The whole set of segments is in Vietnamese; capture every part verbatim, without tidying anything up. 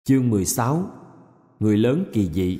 Chương mười sáu. Người lớn kỳ dị.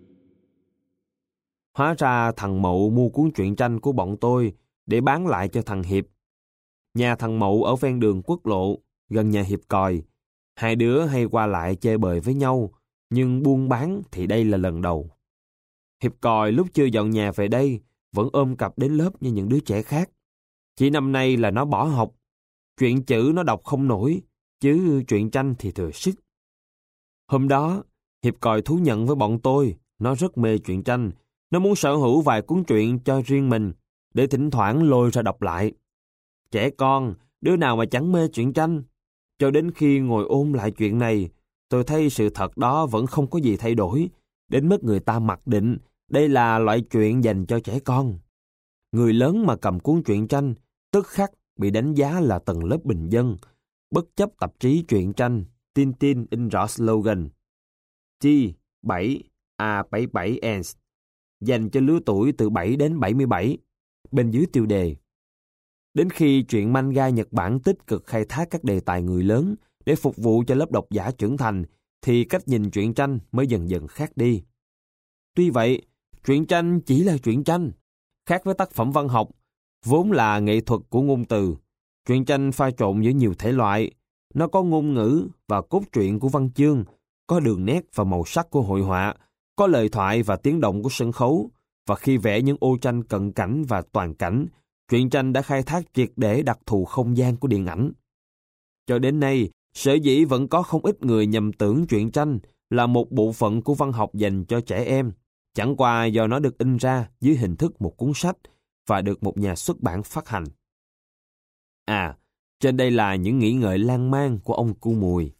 Hóa ra thằng Mậu mua cuốn truyện tranh của bọn tôi để bán lại cho thằng Hiệp. Nhà thằng Mậu ở ven đường quốc lộ, gần nhà Hiệp còi. Hai đứa hay qua lại chơi bời với nhau, nhưng buôn bán thì đây là lần đầu. Hiệp còi lúc chưa dọn nhà về đây vẫn ôm cặp đến lớp như những đứa trẻ khác. Chỉ năm nay là nó bỏ học. Chuyện chữ nó đọc không nổi, chứ truyện tranh thì thừa sức. Hôm đó, Hiệp còi thú nhận với bọn tôi, nó rất mê truyện tranh. Nó muốn sở hữu vài cuốn truyện cho riêng mình, để thỉnh thoảng lôi ra đọc lại. Trẻ con, đứa nào mà chẳng mê truyện tranh. Cho đến khi ngồi ôn lại chuyện này, tôi thấy sự thật đó vẫn không có gì thay đổi, đến mức người ta mặc định đây là loại truyện dành cho trẻ con. Người lớn mà cầm cuốn truyện tranh, tức khắc bị đánh giá là tầng lớp bình dân, bất chấp tạp chí truyện tranh Tintin in rõ slogan T bảy A bảy mươi bảy ans, dành cho lứa tuổi từ bảy đến bảy mươi bảy, bên dưới tiêu đề. Đến khi truyện manga Nhật Bản tích cực khai thác các đề tài người lớn để phục vụ cho lớp độc giả trưởng thành, thì cách nhìn truyện tranh mới dần dần khác đi. Tuy vậy, truyện tranh chỉ là truyện tranh, khác với tác phẩm văn học, vốn là nghệ thuật của ngôn từ. Truyện tranh pha trộn giữa nhiều thể loại, nó có ngôn ngữ và cốt truyện của văn chương, có đường nét và màu sắc của hội họa, có lời thoại và tiếng động của sân khấu, và khi vẽ những ô tranh cận cảnh và toàn cảnh, truyện tranh đã khai thác triệt để đặc thù không gian của điện ảnh. Cho đến nay, sở dĩ vẫn có không ít người nhầm tưởng truyện tranh là một bộ phận của văn học dành cho trẻ em, chẳng qua do nó được in ra dưới hình thức một cuốn sách và được một nhà xuất bản phát hành. À, trên đây là những nghĩ ngợi lan man của ông cu mùi.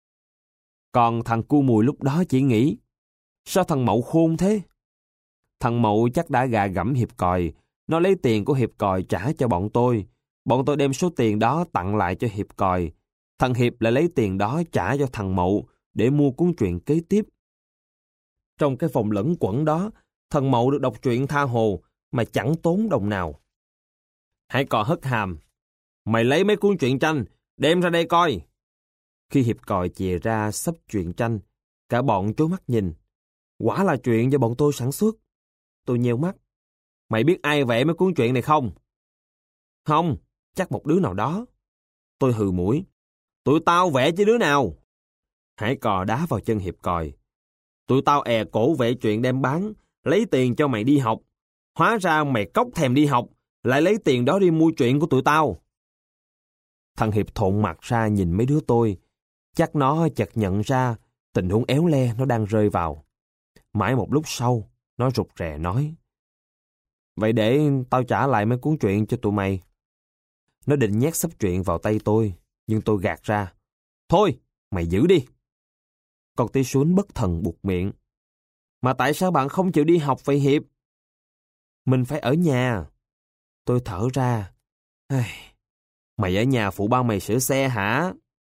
Còn thằng cu mùi lúc đó chỉ nghĩ, sao thằng Mậu khôn thế? Thằng Mậu chắc đã gạ gẫm Hiệp còi, nó lấy tiền của Hiệp còi trả cho bọn tôi. Bọn tôi đem số tiền đó tặng lại cho Hiệp còi. Thằng Hiệp lại lấy tiền đó trả cho thằng Mậu để mua cuốn truyện kế tiếp. Trong cái vòng lẫn quẩn đó, thằng Mậu được đọc truyện tha hồ mà chẳng tốn đồng nào. Hãy cò hất hàm, mày lấy mấy cuốn truyện tranh, đem ra đây coi. Khi Hiệp còi chìa ra xấp truyện tranh, cả bọn trố mắt nhìn. Quả là truyện do bọn tôi sản xuất. Tôi nheo mắt. Mày biết ai vẽ mấy cuốn truyện này không? Không, chắc một đứa nào đó. Tôi hừ mũi. Tụi tao vẽ chứ đứa nào? Hải cò đá vào chân Hiệp còi. Tụi tao è cổ vẽ truyện đem bán, lấy tiền cho mày đi học. Hóa ra mày cóc thèm đi học, lại lấy tiền đó đi mua truyện của tụi tao. Thằng Hiệp thộn mặt ra nhìn mấy đứa tôi. Chắc nó chợt nhận ra tình huống éo le nó đang rơi vào. Mãi một lúc sau, nó rụt rè nói. Vậy để tao trả lại mấy cuốn truyện cho tụi mày. Nó định nhét xấp truyện vào tay tôi, nhưng tôi gạt ra. Thôi, mày giữ đi. Con tí sún bất thần buột miệng. Mà tại sao bạn không chịu đi học vậy Hiệp? Mình phải ở nhà. Tôi thở ra. Mày ở nhà phụ ba mày sửa xe hả?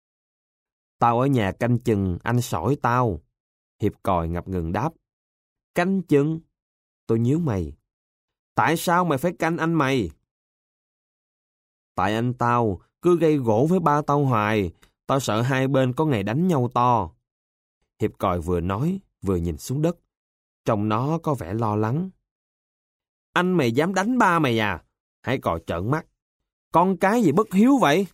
Tao ở nhà canh chừng anh sỏi tao. Hiệp còi ngập ngừng đáp. Canh chừng? Tôi nhíu mày. Tại sao mày phải canh anh mày? Tại anh tao cứ gây gổ với ba tao hoài. Tao sợ hai bên có ngày đánh nhau to. Hiệp còi vừa nói vừa nhìn xuống đất. Trông nó có vẻ lo lắng. Anh mày dám đánh ba mày à? Hải còi trợn mắt. Con cái gì bất hiếu vậy?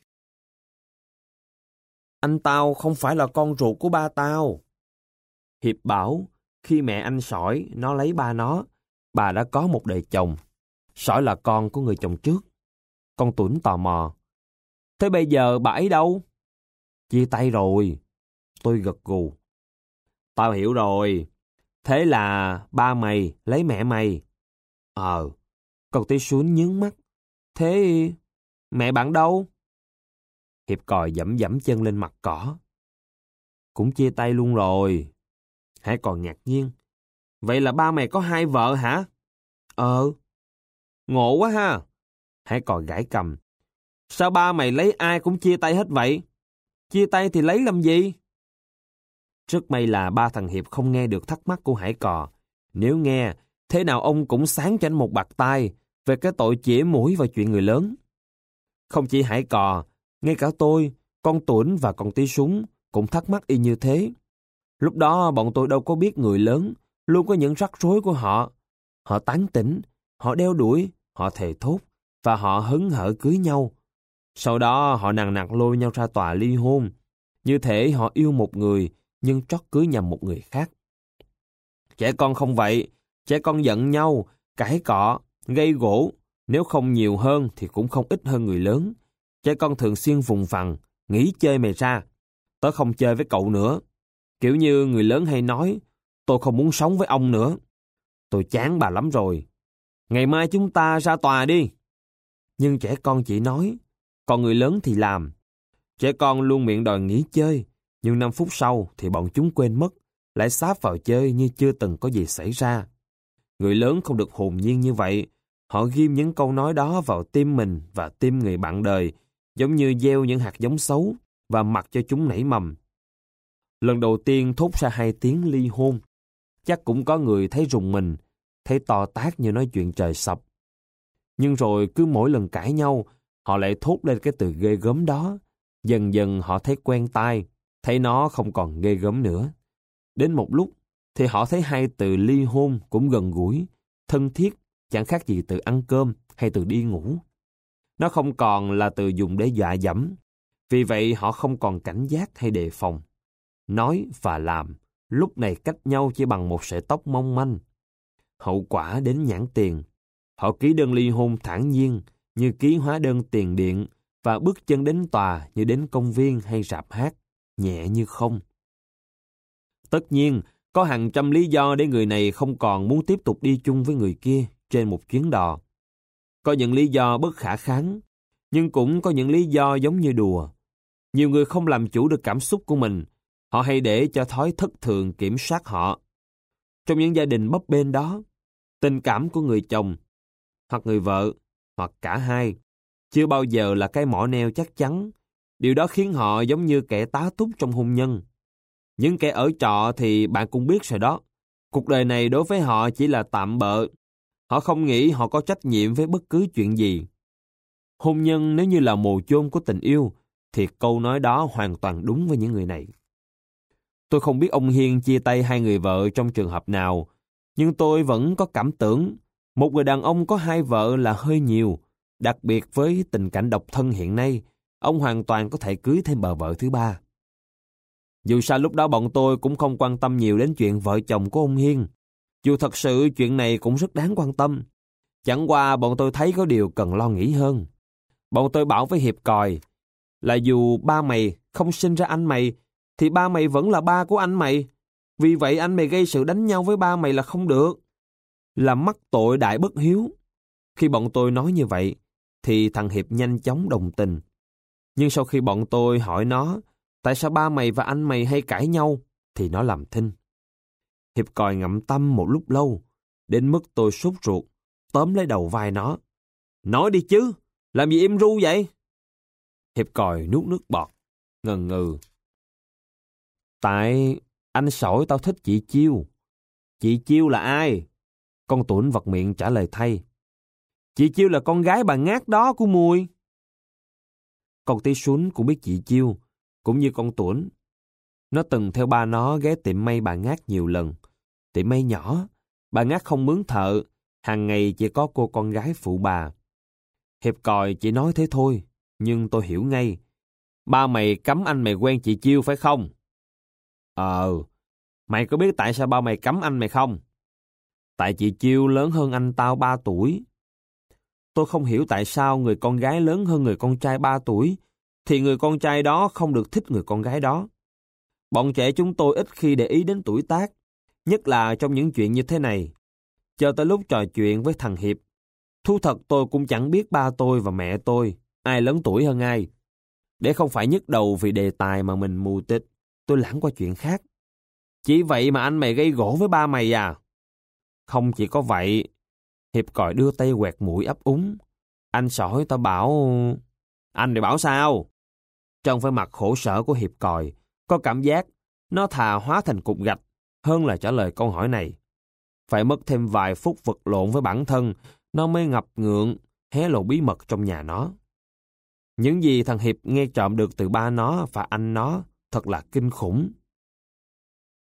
Anh tao không phải là con ruột của ba tao. Hiệp bảo khi mẹ anh sỏi nó lấy ba nó, bà đã có một đời chồng. Sỏi là con của người chồng trước. Con Tuấn tò mò. Thế bây giờ bà ấy đâu? Chia tay rồi. Tôi gật gù. Tao hiểu rồi. Thế là ba mày lấy mẹ mày. Ờ. Con tí sún nhướng mắt. Thế mẹ bạn đâu? Hiệp còi dẫm dẫm chân lên mặt cỏ. Cũng chia tay luôn rồi. Hải còn ngạc nhiên. Vậy là ba mày có hai vợ hả? Ờ. Ngộ quá ha. Hải còi gãi cầm. Sao ba mày lấy ai cũng chia tay hết vậy? Chia tay thì lấy làm gì? Rất may là ba thằng Hiệp không nghe được thắc mắc của Hải cò. Nếu nghe, thế nào ông cũng sáng cho anh một bạt tai về cái tội chĩa mũi vào chuyện người lớn. Không chỉ Hải cò, ngay cả tôi, con Tuấn và con Tí Súng cũng thắc mắc y như thế. Lúc đó bọn tôi đâu có biết người lớn luôn có những rắc rối của họ. Họ tán tỉnh, họ đeo đuổi, họ thề thốt, và họ hứng hở cưới nhau. Sau đó họ nằng nặc lôi nhau ra tòa ly hôn. Như thể họ yêu một người, nhưng trót cưới nhầm một người khác. Trẻ con không vậy. Trẻ con giận nhau, cãi cọ, gây gổ. Nếu không nhiều hơn thì cũng không ít hơn người lớn. Trẻ con thường xuyên vùng vằng, nghỉ chơi mày ra. Tớ không chơi với cậu nữa. Kiểu như người lớn hay nói, tôi không muốn sống với ông nữa. Tôi chán bà lắm rồi. Ngày mai chúng ta ra tòa đi. Nhưng trẻ con chỉ nói, còn người lớn thì làm. Trẻ con luôn miệng đòi nghỉ chơi, nhưng năm phút sau thì bọn chúng quên mất, lại sáp vào chơi như chưa từng có gì xảy ra. Người lớn không được hồn nhiên như vậy. Họ ghim những câu nói đó vào tim mình và tim người bạn đời, giống như gieo những hạt giống xấu và mặc cho chúng nảy mầm. Lần đầu tiên thốt ra hai tiếng ly hôn, chắc cũng có người thấy rùng mình, thấy to tát như nói chuyện trời sập. Nhưng rồi cứ mỗi lần cãi nhau, họ lại thốt lên cái từ ghê gớm đó. Dần dần họ thấy quen tai, thấy nó không còn ghê gớm nữa. Đến một lúc thì họ thấy hai từ ly hôn cũng gần gũi, thân thiết, chẳng khác gì từ ăn cơm hay từ đi ngủ. Nó không còn là từ dùng để dọa dẫm, vì vậy họ không còn cảnh giác hay đề phòng. Nói và làm lúc này cách nhau chỉ bằng một sợi tóc mong manh. Hậu quả đến nhãn tiền. Họ ký đơn ly hôn thản nhiên như ký hóa đơn tiền điện và bước chân đến tòa như đến công viên hay rạp hát, nhẹ như không. Tất nhiên, có hàng trăm lý do để người này không còn muốn tiếp tục đi chung với người kia trên một chuyến đò. Có những lý do bất khả kháng, nhưng cũng có những lý do giống như đùa. Nhiều người không làm chủ được cảm xúc của mình, họ hay để cho thói thất thường kiểm soát họ. Trong những gia đình bấp bênh đó, tình cảm của người chồng, hoặc người vợ, hoặc cả hai, chưa bao giờ là cái mỏ neo chắc chắn. Điều đó khiến họ giống như kẻ tá túc trong hôn nhân. Những kẻ ở trọ thì bạn cũng biết rồi đó. Cuộc đời này đối với họ chỉ là tạm bợ. Họ không nghĩ họ có trách nhiệm với bất cứ chuyện gì. Hôn nhân nếu như là mồ chôn của tình yêu, thì câu nói đó hoàn toàn đúng với những người này. Tôi không biết ông Hiên chia tay hai người vợ trong trường hợp nào, nhưng tôi vẫn có cảm tưởng một người đàn ông có hai vợ là hơi nhiều. Đặc biệt với tình cảnh độc thân hiện nay, ông hoàn toàn có thể cưới thêm bà vợ thứ ba. Dù sao lúc đó bọn tôi cũng không quan tâm nhiều đến chuyện vợ chồng của ông Hiên. Dù thật sự chuyện này cũng rất đáng quan tâm. Chẳng qua bọn tôi thấy có điều cần lo nghĩ hơn. Bọn tôi bảo với Hiệp Còi là dù ba mày không sinh ra anh mày, thì ba mày vẫn là ba của anh mày. Vì vậy anh mày gây sự đánh nhau với ba mày là không được. Là mắc tội đại bất hiếu. Khi bọn tôi nói như vậy, thì thằng Hiệp nhanh chóng đồng tình. Nhưng sau khi bọn tôi hỏi nó, tại sao ba mày và anh mày hay cãi nhau, thì nó làm thinh. Hiệp Còi ngậm tâm một lúc lâu, đến mức tôi sốt ruột, tóm lấy đầu vai nó. Nói đi chứ, làm gì im ru vậy? Hiệp Còi nuốt nước bọt, ngần ngừ. Tại anh sỏi tao thích chị Chiêu. Chị Chiêu là ai? Con Tuấn vật miệng trả lời thay. Chị Chiêu là con gái bà Ngát đó của Mùi. Con Tí Xuân cũng biết chị Chiêu, cũng như con Tuấn. Nó từng theo ba nó ghé tiệm may bà Ngát nhiều lần. Tiệm may nhỏ, bà Ngát không mướn thợ, hàng ngày chỉ có cô con gái phụ bà. Hiệp Còi chỉ nói thế thôi, nhưng tôi hiểu ngay. Ba mày cấm anh mày quen chị Chiêu phải không? Ờ, mày có biết tại sao ba mày cấm anh mày không? Tại chị Chiêu lớn hơn anh tao ba tuổi. Tôi không hiểu tại sao người con gái lớn hơn người con trai ba tuổi, thì người con trai đó không được thích người con gái đó. Bọn trẻ chúng tôi ít khi để ý đến tuổi tác, nhất là trong những chuyện như thế này. Cho tới lúc trò chuyện với thằng Hiệp, thú thật tôi cũng chẳng biết ba tôi và mẹ tôi, ai lớn tuổi hơn ai. Để không phải nhức đầu vì đề tài mà mình mù tịt, tôi lãng qua chuyện khác. Chỉ vậy mà anh mày gây gổ với ba mày à? Không chỉ có vậy. Hiệp Còi đưa tay quẹt mũi ấp úng. Anh sỏi tao bảo... Anh thì bảo sao? Trong vẻ mặt khổ sở của Hiệp Còi, có cảm giác nó thà hóa thành cục gạch hơn là trả lời câu hỏi này. Phải mất thêm vài phút vật lộn với bản thân, nó mới ngập ngượng, hé lộ bí mật trong nhà nó. Những gì thằng Hiệp nghe trộm được từ ba nó và anh nó thật là kinh khủng.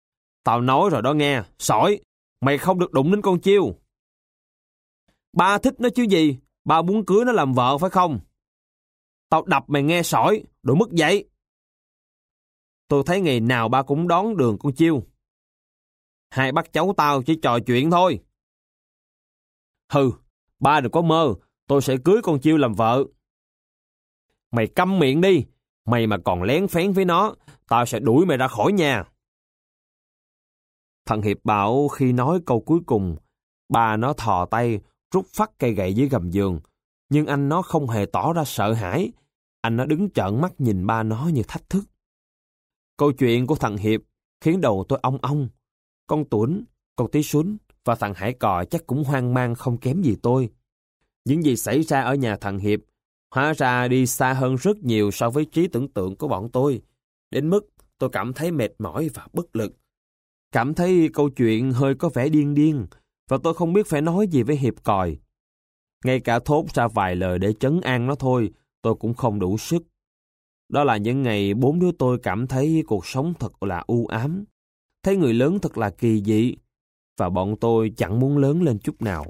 Tao nói rồi đó nghe, sỏi, mày không được đụng đến con Chiêu. Ba thích nó chứ gì, ba muốn cưới nó làm vợ phải không? Tao đập mày nghe sỏi, đồ mất dậy. Tôi thấy ngày nào ba cũng đón đường con Chiêu. Hai bác cháu tao chỉ trò chuyện thôi. Hừ, ba đừng có mơ, tôi sẽ cưới con Chiêu làm vợ. Mày câm miệng đi, mày mà còn lén phén với nó, tao sẽ đuổi mày ra khỏi nhà. Thằng Hiệp bảo khi nói câu cuối cùng, ba nó thò tay, rút phắt cây gậy dưới gầm giường. Nhưng anh nó không hề tỏ ra sợ hãi. Anh nó đứng trợn mắt nhìn ba nó như thách thức. Câu chuyện của thằng Hiệp khiến đầu tôi ong ong. Con Tuấn, con Tí Xuân và thằng Hải Cò chắc cũng hoang mang không kém gì tôi. Những gì xảy ra ở nhà thằng Hiệp hóa ra đi xa hơn rất nhiều so với trí tưởng tượng của bọn tôi. Đến mức tôi cảm thấy mệt mỏi và bất lực. Cảm thấy câu chuyện hơi có vẻ điên điên và tôi không biết phải nói gì với Hiệp Còi. Ngay cả thốt ra vài lời để trấn an nó thôi, tôi cũng không đủ sức. Đó là những ngày bốn đứa tôi cảm thấy cuộc sống thật là u ám, thấy người lớn thật là kỳ dị, và bọn tôi chẳng muốn lớn lên chút nào.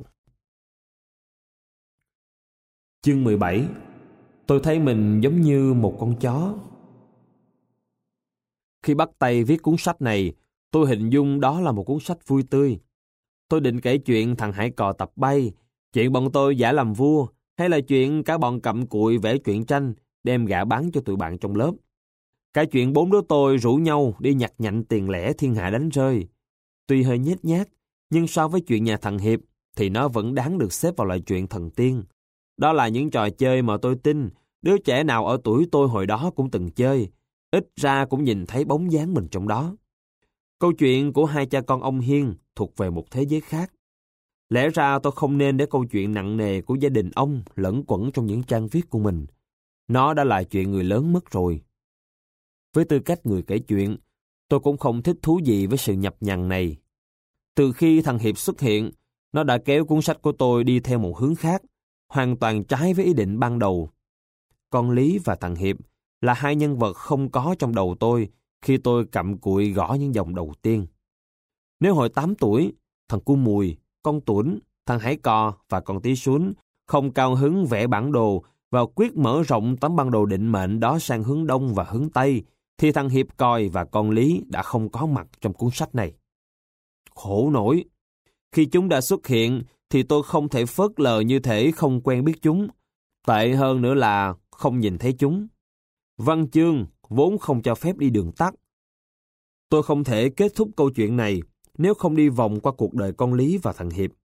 Chương mười bảy. Tôi thấy mình giống như một con chó. Khi bắt tay viết cuốn sách này, tôi hình dung đó là một cuốn sách vui tươi. Tôi định kể chuyện thằng Hải Cò tập bay, chuyện bọn tôi giả làm vua, hay là chuyện cả bọn cặm cụi vẽ truyện tranh, đem gạ bán cho tụi bạn trong lớp. Cả chuyện bốn đứa tôi rủ nhau đi nhặt nhạnh tiền lẻ thiên hạ đánh rơi. Tuy hơi nhếch nhác, nhưng so với chuyện nhà thằng Hiệp, thì nó vẫn đáng được xếp vào loại chuyện thần tiên. Đó là những trò chơi mà tôi tin đứa trẻ nào ở tuổi tôi hồi đó cũng từng chơi, ít ra cũng nhìn thấy bóng dáng mình trong đó. Câu chuyện của hai cha con ông Hiên thuộc về một thế giới khác. Lẽ ra tôi không nên để câu chuyện nặng nề của gia đình ông lẫn quẩn trong những trang viết của mình. Nó đã là chuyện người lớn mất rồi. Với tư cách người kể chuyện, tôi cũng không thích thú gì với sự nhập nhằng này. Từ khi thằng Hiệp xuất hiện, nó đã kéo cuốn sách của tôi đi theo một hướng khác, hoàn toàn trái với ý định ban đầu. Con Lý và thằng Hiệp là hai nhân vật không có trong đầu tôi khi tôi cặm cụi gõ những dòng đầu tiên. Nếu hồi tám tuổi, thằng Cu Mùi, con Tuấn, thằng Hải Cò và con Tí Xuân không cao hứng vẽ bản đồ và quyết mở rộng tấm bản đồ định mệnh đó sang hướng đông và hướng tây, thì thằng Hiệp Còi và con Lý đã không có mặt trong cuốn sách này. Khổ nổi! Khi chúng đã xuất hiện thì tôi không thể phớt lờ như thể không quen biết chúng. Tệ hơn nữa là không nhìn thấy chúng. Văn chương vốn không cho phép đi đường tắt. Tôi không thể kết thúc câu chuyện này nếu không đi vòng qua cuộc đời con Lý và thằng Hiệp.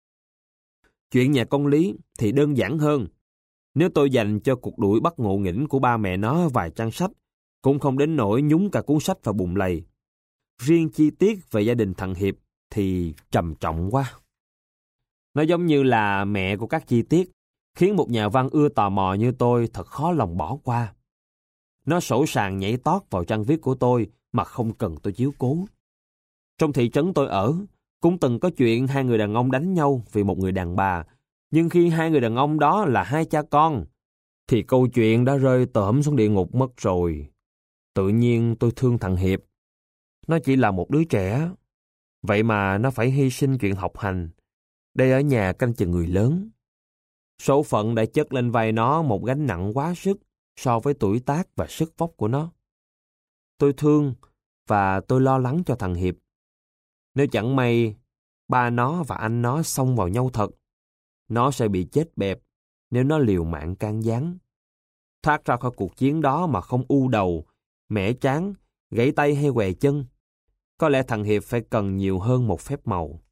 Chuyện nhà con Lý thì đơn giản hơn. Nếu tôi dành cho cuộc đuổi bắt ngộ nghĩnh của ba mẹ nó vài trang sách, cũng không đến nỗi nhúng cả cuốn sách vào bùn lầy. Riêng chi tiết về gia đình thằng Hiệp thì trầm trọng quá. Nó giống như là mẹ của các chi tiết, khiến một nhà văn ưa tò mò như tôi thật khó lòng bỏ qua. Nó sổ sàng nhảy tót vào trang viết của tôi mà không cần tôi chiếu cố. Trong thị trấn tôi ở, cũng từng có chuyện hai người đàn ông đánh nhau vì một người đàn bà, nhưng khi hai người đàn ông đó là hai cha con, thì câu chuyện đã rơi tởm xuống địa ngục mất rồi. Tự nhiên tôi thương thằng Hiệp. Nó chỉ là một đứa trẻ, vậy mà nó phải hy sinh chuyện học hành, để ở nhà canh chừng người lớn. Số phận đã chất lên vai nó một gánh nặng quá sức so với tuổi tác và sức vóc của nó. Tôi thương và tôi lo lắng cho thằng Hiệp. Nếu chẳng may ba nó và anh nó xông vào nhau thật, nó sẽ bị chết bẹp nếu nó liều mạng can gián. Thoát ra khỏi cuộc chiến đó mà không u đầu, mẻ trán, gãy tay hay què chân, có lẽ thằng Hiệp phải cần nhiều hơn một phép màu.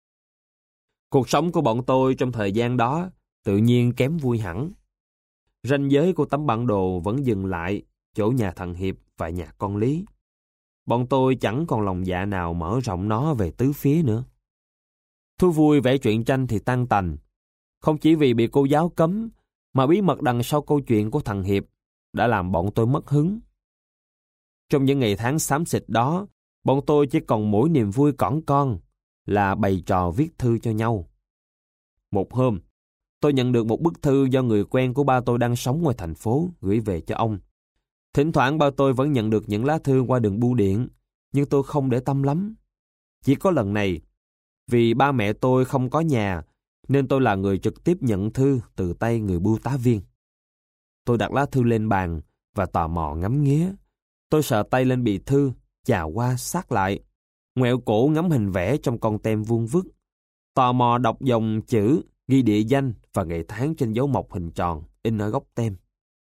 Cuộc sống của bọn tôi trong thời gian đó tự nhiên kém vui hẳn. Ranh giới của tấm bản đồ vẫn dừng lại chỗ nhà thằng Hiệp và nhà con Lý. Bọn tôi chẳng còn lòng dạ nào mở rộng nó về tứ phía nữa. Thú vui vẽ truyện tranh thì tan tành, không chỉ vì bị cô giáo cấm, mà bí mật đằng sau câu chuyện của thằng Hiệp đã làm bọn tôi mất hứng. Trong những ngày tháng xám xịt đó, bọn tôi chỉ còn mỗi niềm vui cỏn con là bày trò viết thư cho nhau. Một hôm, tôi nhận được một bức thư do người quen của ba tôi đang sống ngoài thành phố gửi về cho ông. Thỉnh thoảng ba tôi vẫn nhận được những lá thư qua đường bưu điện, nhưng tôi không để tâm lắm. Chỉ có lần này, vì ba mẹ tôi không có nhà, nên tôi là người trực tiếp nhận thư từ tay người bưu tá viên. Tôi đặt lá thư lên bàn và tò mò ngắm nghía. Tôi sờ tay lên bì thư, chà qua sát lại, ngoẹo cổ ngắm hình vẽ trong con tem vuông vức, tò mò đọc dòng chữ, ghi địa danh và ngày tháng trên dấu mộc hình tròn in ở góc tem.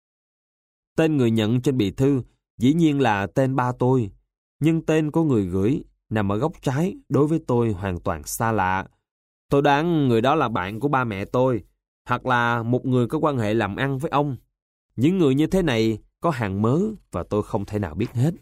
Tên người nhận trên bì thư dĩ nhiên là tên ba tôi, nhưng tên của người gửi nằm ở góc trái đối với tôi hoàn toàn xa lạ. Tôi đoán người đó là bạn của ba mẹ tôi, hoặc là một người có quan hệ làm ăn với ông. Những người như thế này có hàng mớ và tôi không thể nào biết hết.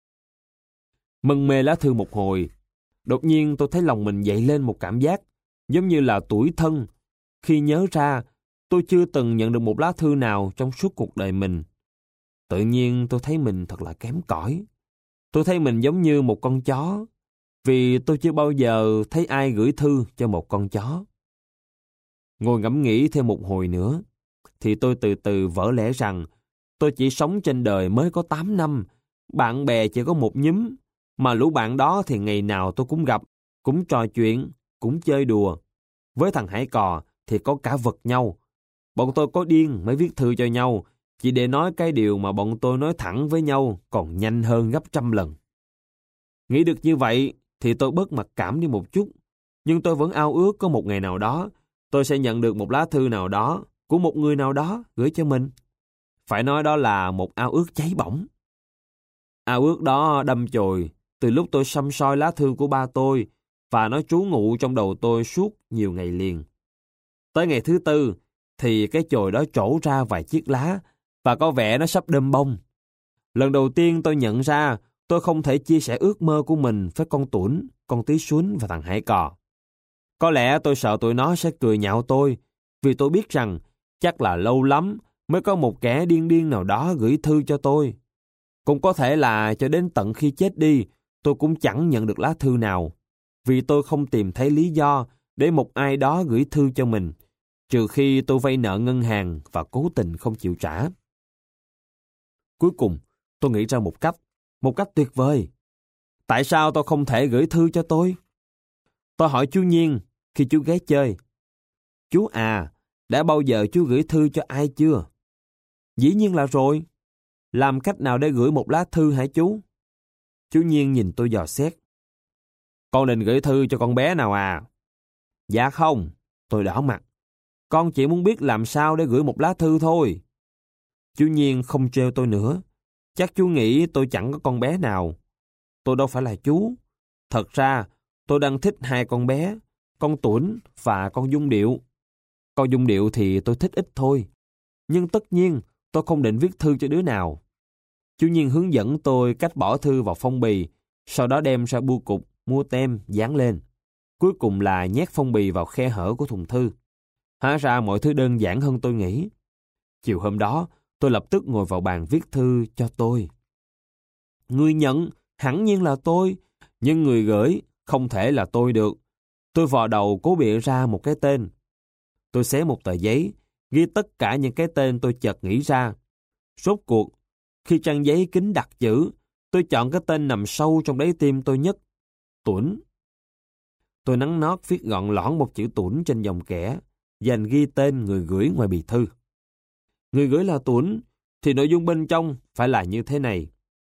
Mân mê lá thư một hồi, đột nhiên tôi thấy lòng mình dậy lên một cảm giác giống như là tủi thân khi nhớ ra tôi chưa từng nhận được một lá thư nào trong suốt cuộc đời mình. Tự nhiên tôi thấy mình thật là kém cỏi. Tôi thấy mình giống như một con chó, vì tôi chưa bao giờ thấy ai gửi thư cho một con chó. Ngồi ngẫm nghĩ thêm một hồi nữa, thì tôi từ từ vỡ lẽ rằng tôi chỉ sống trên đời mới có tám năm, bạn bè chỉ có một nhúm, mà lũ bạn đó thì ngày nào tôi cũng gặp, cũng trò chuyện, cũng chơi đùa. Với thằng Hải Cò thì có cả vật nhau. Bọn tôi có điên mới viết thư cho nhau, chỉ để nói cái điều mà bọn tôi nói thẳng với nhau còn nhanh hơn gấp trăm lần. Nghĩ được như vậy thì tôi bớt mặc cảm đi một chút, nhưng tôi vẫn ao ước có một ngày nào đó tôi sẽ nhận được một lá thư nào đó của một người nào đó gửi cho mình. Phải nói đó là một ao ước cháy bỏng. Ao ước đó đâm chồi từ lúc tôi săm soi lá thư của ba tôi và nó trú ngụ trong đầu tôi suốt nhiều ngày liền. Tới ngày thứ tư thì cái chồi đó trổ ra vài chiếc lá và có vẻ nó sắp đơm bông. Lần đầu tiên tôi nhận ra tôi không thể chia sẻ ước mơ của mình với con Tuấn, con Tí Xuân và thằng Hải Cò. Có lẽ tôi sợ tụi nó sẽ cười nhạo tôi, vì tôi biết rằng chắc là lâu lắm mới có một kẻ điên điên nào đó gửi thư cho tôi. Cũng có thể là cho đến tận khi chết đi, tôi cũng chẳng nhận được lá thư nào, vì tôi không tìm thấy lý do để một ai đó gửi thư cho mình, trừ khi tôi vay nợ ngân hàng và cố tình không chịu trả. Cuối cùng, tôi nghĩ ra một cách, một cách tuyệt vời. Tại sao tôi không thể gửi thư cho tôi? Tôi hỏi chú Nhiên khi chú ghé chơi. Chú à, đã bao giờ chú gửi thư cho ai chưa? Dĩ nhiên là rồi. Làm cách nào để gửi một lá thư hả chú? Chú Nhiên nhìn tôi dò xét. Con định gửi thư cho con bé nào à? Dạ không, tôi đỏ mặt. Con chỉ muốn biết làm sao để gửi một lá thư thôi. Chú Nhiên không trêu tôi nữa. Chắc chú nghĩ tôi chẳng có con bé nào. Tôi đâu phải là chú. Thật ra, tôi đang thích hai con bé, con Tuấn và con Dung Điệu. Con Dung Điệu thì tôi thích ít thôi. Nhưng tất nhiên, tôi không định viết thư cho đứa nào. Chú Nhiên hướng dẫn tôi cách bỏ thư vào phong bì, sau đó đem ra bưu cục, mua tem, dán lên. Cuối cùng là nhét phong bì vào khe hở của thùng thư. Hóa ra mọi thứ đơn giản hơn tôi nghĩ. Chiều hôm đó, tôi lập tức ngồi vào bàn viết thư cho tôi. Người nhận hẳn nhiên là tôi, nhưng người gửi không thể là tôi được. Tôi vò đầu cố bịa ra một cái tên. Tôi xé một tờ giấy, ghi tất cả những cái tên tôi chợt nghĩ ra. Rốt cuộc, khi trang giấy kín đặt chữ, tôi chọn cái tên nằm sâu trong đáy tim tôi nhất, Tuấn. Tôi nắn nót viết gọn lõn một chữ Tuấn trên dòng kẻ, dành ghi tên người gửi ngoài bì thư. Người gửi là Tuấn, thì nội dung bên trong phải là như thế này.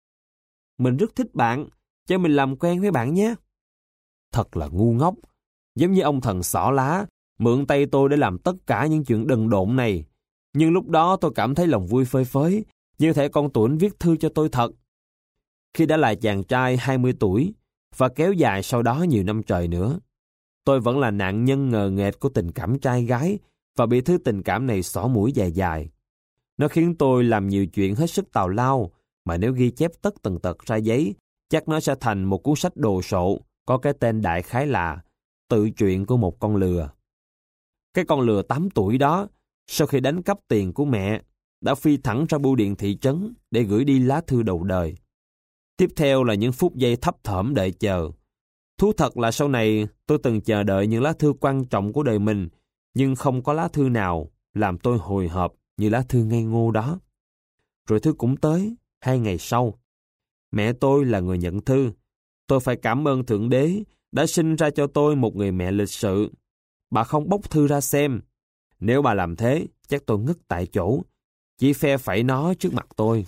Mình rất thích bạn, cho mình làm quen với bạn nhé. Thật là ngu ngốc, giống như ông thần xỏ lá, mượn tay tôi để làm tất cả những chuyện đần độn này. Nhưng lúc đó tôi cảm thấy lòng vui phơi phới, như thể con Tuấn viết thư cho tôi thật. Khi đã là chàng trai hai mươi tuổi, và kéo dài sau đó nhiều năm trời nữa, tôi vẫn là nạn nhân ngờ nghệch của tình cảm trai gái và bị thứ tình cảm này xỏ mũi dài dài. Nó khiến tôi làm nhiều chuyện hết sức tào lao, mà nếu ghi chép tất tần tật ra giấy, chắc nó sẽ thành một cuốn sách đồ sộ, có cái tên đại khái là Tự truyện của một con lừa. Cái con lừa tám tuổi đó, sau khi đánh cắp tiền của mẹ, đã phi thẳng ra bưu điện thị trấn để gửi đi lá thư đầu đời. Tiếp theo là những phút giây thấp thỏm đợi chờ. Thú thật là sau này tôi từng chờ đợi những lá thư quan trọng của đời mình, nhưng không có lá thư nào làm tôi hồi hộp như lá thư ngây ngô đó. Rồi thư cũng tới, hai ngày sau. Mẹ tôi là người nhận thư. Tôi phải cảm ơn Thượng Đế đã sinh ra cho tôi một người mẹ lịch sự. Bà không bóc thư ra xem. Nếu bà làm thế, chắc tôi ngất tại chỗ, chỉ phe phẩy nó trước mặt tôi.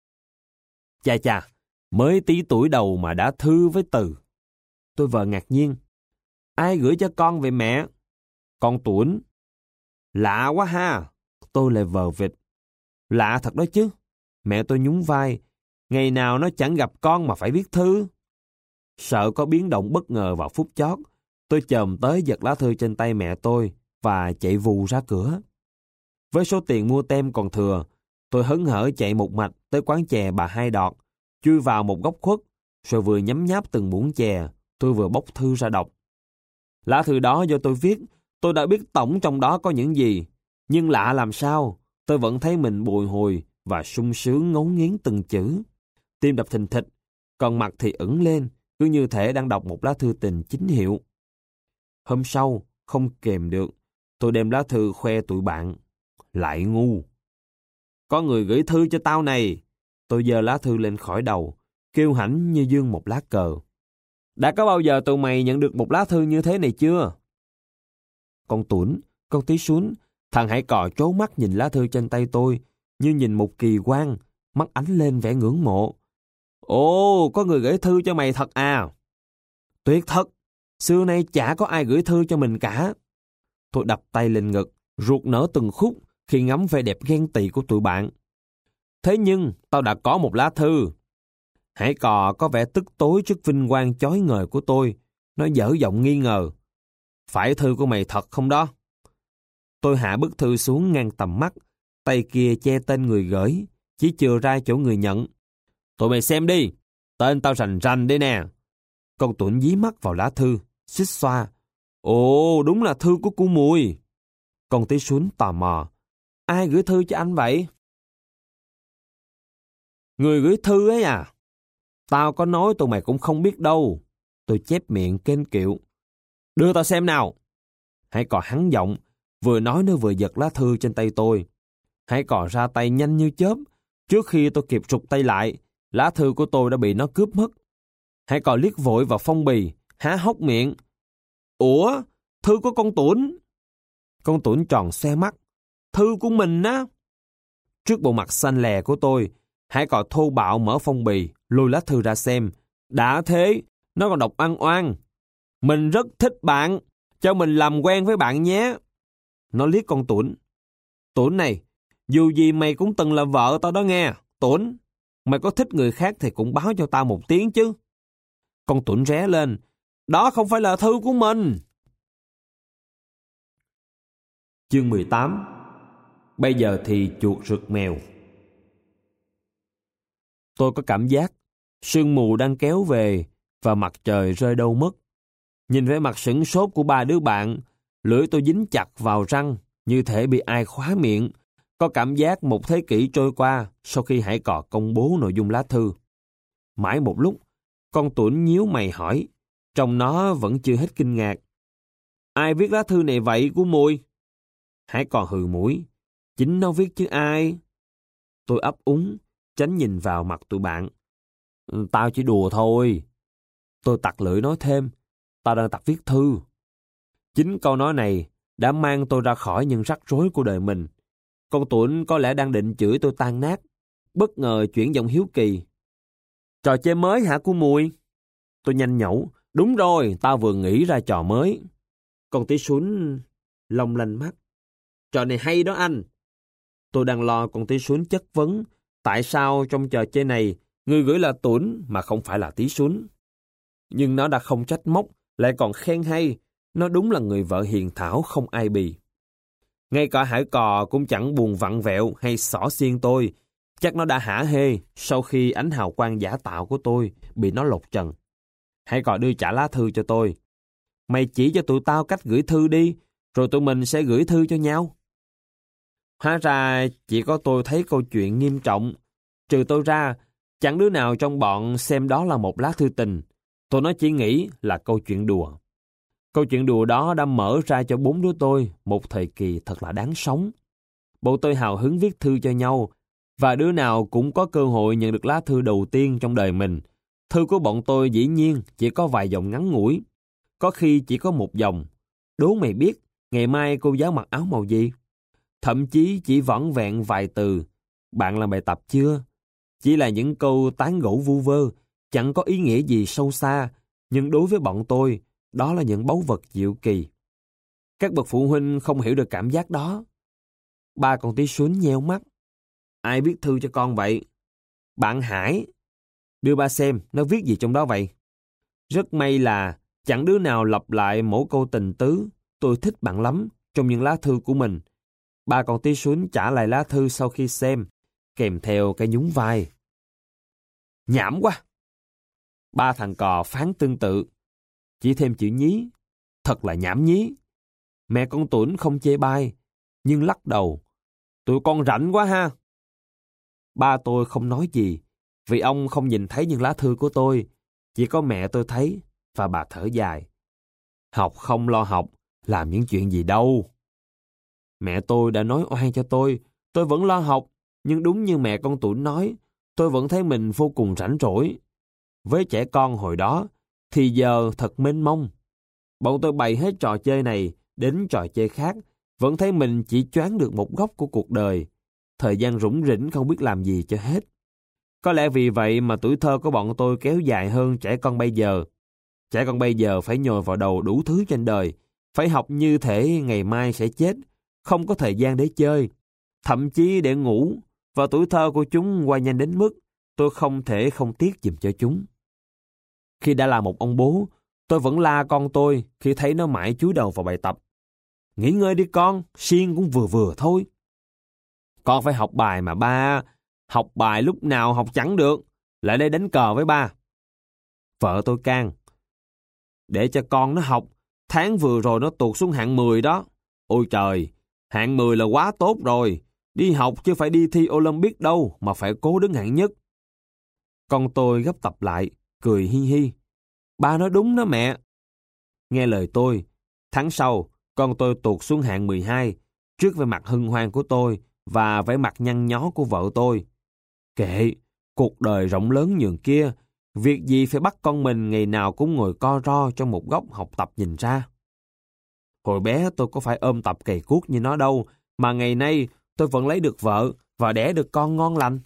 Chà chà, mới tí tuổi đầu mà đã thư với Từ. Tôi vờ ngạc nhiên. Ai gửi cho con vậy mẹ? Con Tuấn. Lạ quá ha. Tôi lại vờ vịt. Lạ thật đó chứ. Mẹ tôi nhún vai. Ngày nào nó chẳng gặp con mà phải viết thư. Sợ có biến động bất ngờ vào phút chót, tôi chồm tới giật lá thư trên tay mẹ tôi và chạy vù ra cửa. Với số tiền mua tem còn thừa, tôi hớn hở chạy một mạch tới quán chè bà Hai Đọt, chui vào một góc khuất, rồi vừa nhấm nháp từng muỗng chè, tôi vừa bóc thư ra đọc. Lá thư đó do tôi viết, tôi đã biết tổng trong đó có những gì, nhưng lạ làm sao, tôi vẫn thấy mình bồi hồi và sung sướng ngấu nghiến từng chữ. Tim đập thình thịch, còn mặt thì ửng lên, cứ như thể đang đọc một lá thư tình chính hiệu. Hôm sau, không kèm được, tôi đem lá thư khoe tụi bạn. Lại ngu. Có người gửi thư cho tao này. Tôi giơ lá thư lên khỏi đầu, kiêu hãnh như giương một lá cờ. Đã có bao giờ tụi mày nhận được một lá thư như thế này chưa? Con Tuấn, con Tí Xuân, thằng Hải Cò trố mắt nhìn lá thư trên tay tôi, như nhìn một kỳ quan, mắt ánh lên vẻ ngưỡng mộ. Ồ, có người gửi thư cho mày thật à? Tuyệt thật, xưa nay chả có ai gửi thư cho mình cả. Tôi đập tay lên ngực, ruột nở từng khúc khi ngắm vẻ đẹp ghen tị của tụi bạn. Thế nhưng, tao đã có một lá thư. Hải Cò có vẻ tức tối trước vinh quang chói ngời của tôi. Nó dở giọng nghi ngờ. Phải thư của mày thật không đó? Tôi hạ bức thư xuống ngang tầm mắt, tay kia che tên người gửi, chỉ chừa ra chỗ người nhận. Tụi mày xem đi, tên tao rành rành đây nè. Con Tuấn dí mắt vào lá thư, xích xoa. Ồ, đúng là thư của cô Mùi. Con Tí Xuân tò mò. Ai gửi thư cho anh vậy? Người gửi thư ấy à? Tao có nói tụi mày cũng không biết đâu. Tôi chép miệng kênh kiệu. Đưa tao xem nào. Hải Cò hắn giọng, vừa nói nó vừa giật lá thư trên tay tôi. Hải Cò ra tay nhanh như chớp. Trước khi tôi kịp rụt tay lại, lá thư của tôi đã bị nó cướp mất. Hải Cò liếc vội vào phong bì, há hốc miệng. Ủa, thư của con Tuấn. Con Tuấn tròn xoe mắt. Thư của mình á. Trước bộ mặt xanh lè của tôi, Hải Cò thô bạo mở phong bì, lôi lá thư ra xem. Đã thế, nó còn đọc oan oan. Mình rất thích bạn, cho mình làm quen với bạn nhé. Nó liếc con Tuấn. Tuấn này, dù gì mày cũng từng là vợ tao đó nghe. Tuấn, mày có thích người khác thì cũng báo cho tao một tiếng chứ. Con Tuấn ré lên. Đó không phải là thư của mình. Chương mười tám. Bây giờ thì chuột rượt mèo. Tôi có cảm giác sương mù đang kéo về và mặt trời rơi đâu mất. Nhìn vẻ mặt sửng sốt của ba đứa bạn, lưỡi tôi dính chặt vào răng như thể bị ai khóa miệng. Có cảm giác một thế kỷ trôi qua sau khi Hải Cò công bố nội dung lá thư. Mãi một lúc, con Tuấn nhíu mày hỏi, trông nó vẫn chưa hết kinh ngạc. Ai viết lá thư này vậy của Mùi? Hải Cò hừ mũi. Chính nó viết chứ ai? Tôi ấp úng, tránh nhìn vào mặt tụi bạn. Tao chỉ đùa thôi. Tôi tặc lưỡi nói thêm. Tao đang tập viết thư. Chính câu nói này đã mang tôi ra khỏi những rắc rối của đời mình. Con Tuấn có lẽ đang định chửi tôi tan nát. Bất ngờ chuyển giọng hiếu kỳ. Trò chơi mới hả của Mùi? Tôi nhanh nhẩu. Đúng rồi, tao vừa nghĩ ra trò mới. Con Tí Xuân long lanh mắt. Trò này hay đó anh. Tôi đang lo con Tí Xuân chất vấn. Tại sao trong trò chơi này người gửi là Tuấn mà không phải là Tí Xuân? Nhưng nó đã không trách móc, lại còn khen hay. Nó đúng là người vợ hiền thảo không ai bì. Ngay cả Hải Cò cũng chẳng buồn vặn vẹo hay xỏ xiên tôi. Chắc nó đã hả hê sau khi ánh hào quang giả tạo của tôi bị nó lột trần. Hải Cò đưa trả lá thư cho tôi. Mày chỉ cho tụi tao cách gửi thư đi, rồi tụi mình sẽ gửi thư cho nhau. Hóa ra chỉ có tôi thấy câu chuyện nghiêm trọng. Trừ tôi ra, chẳng đứa nào trong bọn xem đó là một lá thư tình. Tôi nó chỉ nghĩ là câu chuyện đùa. Câu chuyện đùa đó đã mở ra cho bốn đứa tôi một thời kỳ thật là đáng sống. Bọn tôi hào hứng viết thư cho nhau, và đứa nào cũng có cơ hội nhận được lá thư đầu tiên trong đời mình. Thư của bọn tôi dĩ nhiên chỉ có vài dòng ngắn ngủi. có khi chỉ có một dòng. Đố mày biết, ngày mai cô giáo mặc áo màu gì? Thậm chí chỉ vỏn vẹn vài từ. Bạn làm bài tập chưa? Chỉ là những câu tán gẫu vu vơ, chẳng có ý nghĩa gì sâu xa, nhưng đối với bọn tôi, đó là những báu vật diệu kỳ. Các bậc phụ huynh không hiểu được cảm giác đó. Ba con tí xúnh nheo mắt. Ai viết thư cho con vậy? Bạn Hải. Đưa ba xem, nó viết gì trong đó vậy? Rất may là chẳng đứa nào lặp lại mỗi câu tình tứ. Tôi thích bạn lắm trong những lá thư của mình. Ba con tí xúnh trả lại lá thư sau khi xem, kèm theo cái nhún vai. Nhảm quá! Ba thằng cò phán tương tự. Chỉ thêm chữ nhí. Thật là nhảm nhí. Mẹ con Tuấn không chê bai, nhưng lắc đầu. Tụi con rảnh quá ha. Ba tôi không nói gì, vì ông không nhìn thấy những lá thư của tôi. Chỉ có mẹ tôi thấy, và bà thở dài. Học không lo học, làm những chuyện gì đâu. Mẹ tôi đã nói oan cho tôi, tôi vẫn lo học, nhưng đúng như mẹ con Tuấn nói, tôi vẫn thấy mình vô cùng rảnh rỗi. Với trẻ con hồi đó, thì giờ thật mênh mông. Bọn tôi bày hết trò chơi này đến trò chơi khác, vẫn thấy mình chỉ choáng được một góc của cuộc đời. Thời gian rủng rỉnh không biết làm gì cho hết. Có lẽ vì vậy mà tuổi thơ của bọn tôi kéo dài hơn trẻ con bây giờ. Trẻ con bây giờ phải nhồi vào đầu đủ thứ trên đời, phải học như thể ngày mai sẽ chết, không có thời gian để chơi, thậm chí để ngủ, và tuổi thơ của chúng qua nhanh đến mức tôi không thể không tiếc giùm cho chúng. Khi đã là một ông bố, tôi vẫn la con tôi khi thấy nó mãi chúi đầu vào bài tập. Nghỉ ngơi đi con, siêng cũng vừa vừa thôi. Con phải học bài mà ba, học bài lúc nào học chẳng được, lại đây đánh cờ với ba. Vợ tôi can. Để cho con nó học, tháng vừa rồi nó tụt xuống hạng mười đó. Ôi trời, hạng mười là quá tốt rồi, đi học chứ phải đi thi Olympic đâu mà phải cố đứng hạng nhất. Con tôi gấp tập lại, cười hi hi. Ba nói đúng đó mẹ. Nghe lời tôi, tháng sau, con tôi tụt xuống hạng mười hai, trước vẻ mặt hân hoan của tôi và vẻ mặt nhăn nhó của vợ tôi. Kệ, cuộc đời rộng lớn nhường kia, việc gì phải bắt con mình ngày nào cũng ngồi co ro trong một góc học tập nhìn ra. Hồi bé tôi có phải ôm tập cày cuốc như nó đâu, mà ngày nay tôi vẫn lấy được vợ và đẻ được con ngon lành.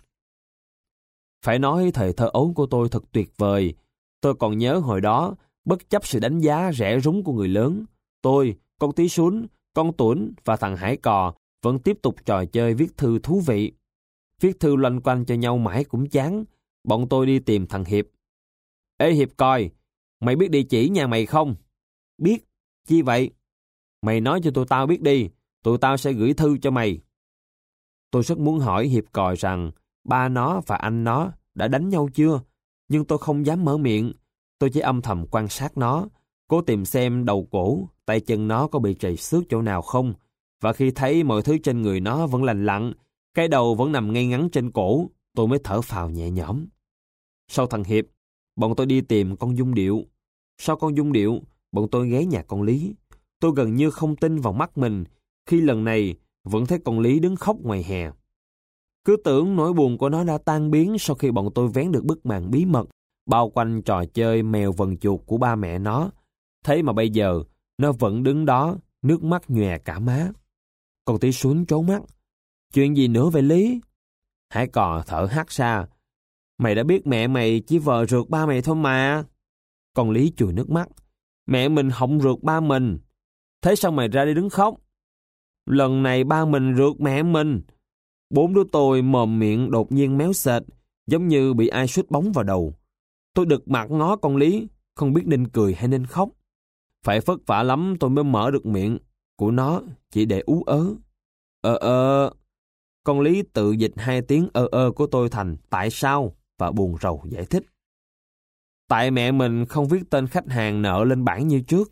Phải nói thời thơ ấu của tôi thật tuyệt vời. Tôi còn nhớ hồi đó, bất chấp sự đánh giá rẻ rúng của người lớn, tôi, con tí xún, con Tuấn và thằng Hải Cò vẫn tiếp tục trò chơi viết thư thú vị. Viết thư loanh quanh cho nhau mãi cũng chán. Bọn tôi đi tìm thằng Hiệp. Ê Hiệp coi, mày biết địa chỉ nhà mày không? Biết, chi vậy? Mày nói cho tụi tao biết đi, tụi tao sẽ gửi thư cho mày. Tôi rất muốn hỏi Hiệp Còi rằng ba nó và anh nó đã đánh nhau chưa, nhưng tôi không dám mở miệng. Tôi chỉ âm thầm quan sát nó, cố tìm xem đầu cổ, tay chân nó có bị trầy xước chỗ nào không. Và khi thấy mọi thứ trên người nó vẫn lành lặn, cái đầu vẫn nằm ngay ngắn trên cổ, tôi mới thở phào nhẹ nhõm. Sau thằng Hiệp, bọn tôi đi tìm con Dung Điệu. Sau con Dung Điệu, bọn tôi ghé nhà con Lý. Tôi gần như không tin vào mắt mình khi lần này vẫn thấy con Lý đứng khóc ngoài hè. Cứ tưởng nỗi buồn của nó đã tan biến sau khi bọn tôi vén được bức màn bí mật bao quanh trò chơi mèo vần chuột của ba mẹ nó. Thế mà bây giờ, nó vẫn đứng đó, nước mắt nhòe cả má. Con tí xún trố mắt. Chuyện gì nữa vậy Lý? Hải Cò thở hắt ra. Mày đã biết mẹ mày chỉ vợ rượt ba mày thôi mà. Con Lý chùi nước mắt. Mẹ mình hỏng rượt ba mình. Thế sao mày ra đi đứng khóc? Lần này ba mình rượt mẹ mình. Bốn đứa tôi mồm miệng đột nhiên méo sệt, giống như bị ai sút bóng vào đầu. Tôi đực mặt ngó con Lý, không biết nên cười hay nên khóc. Phải vất vả lắm tôi mới mở được miệng của nó, chỉ để ú ớ. Ờ ờ. Con Lý tự dịch hai tiếng ơ ơ của tôi thành tại sao và buồn rầu giải thích. Tại mẹ mình không viết tên khách hàng nợ lên bảng như trước.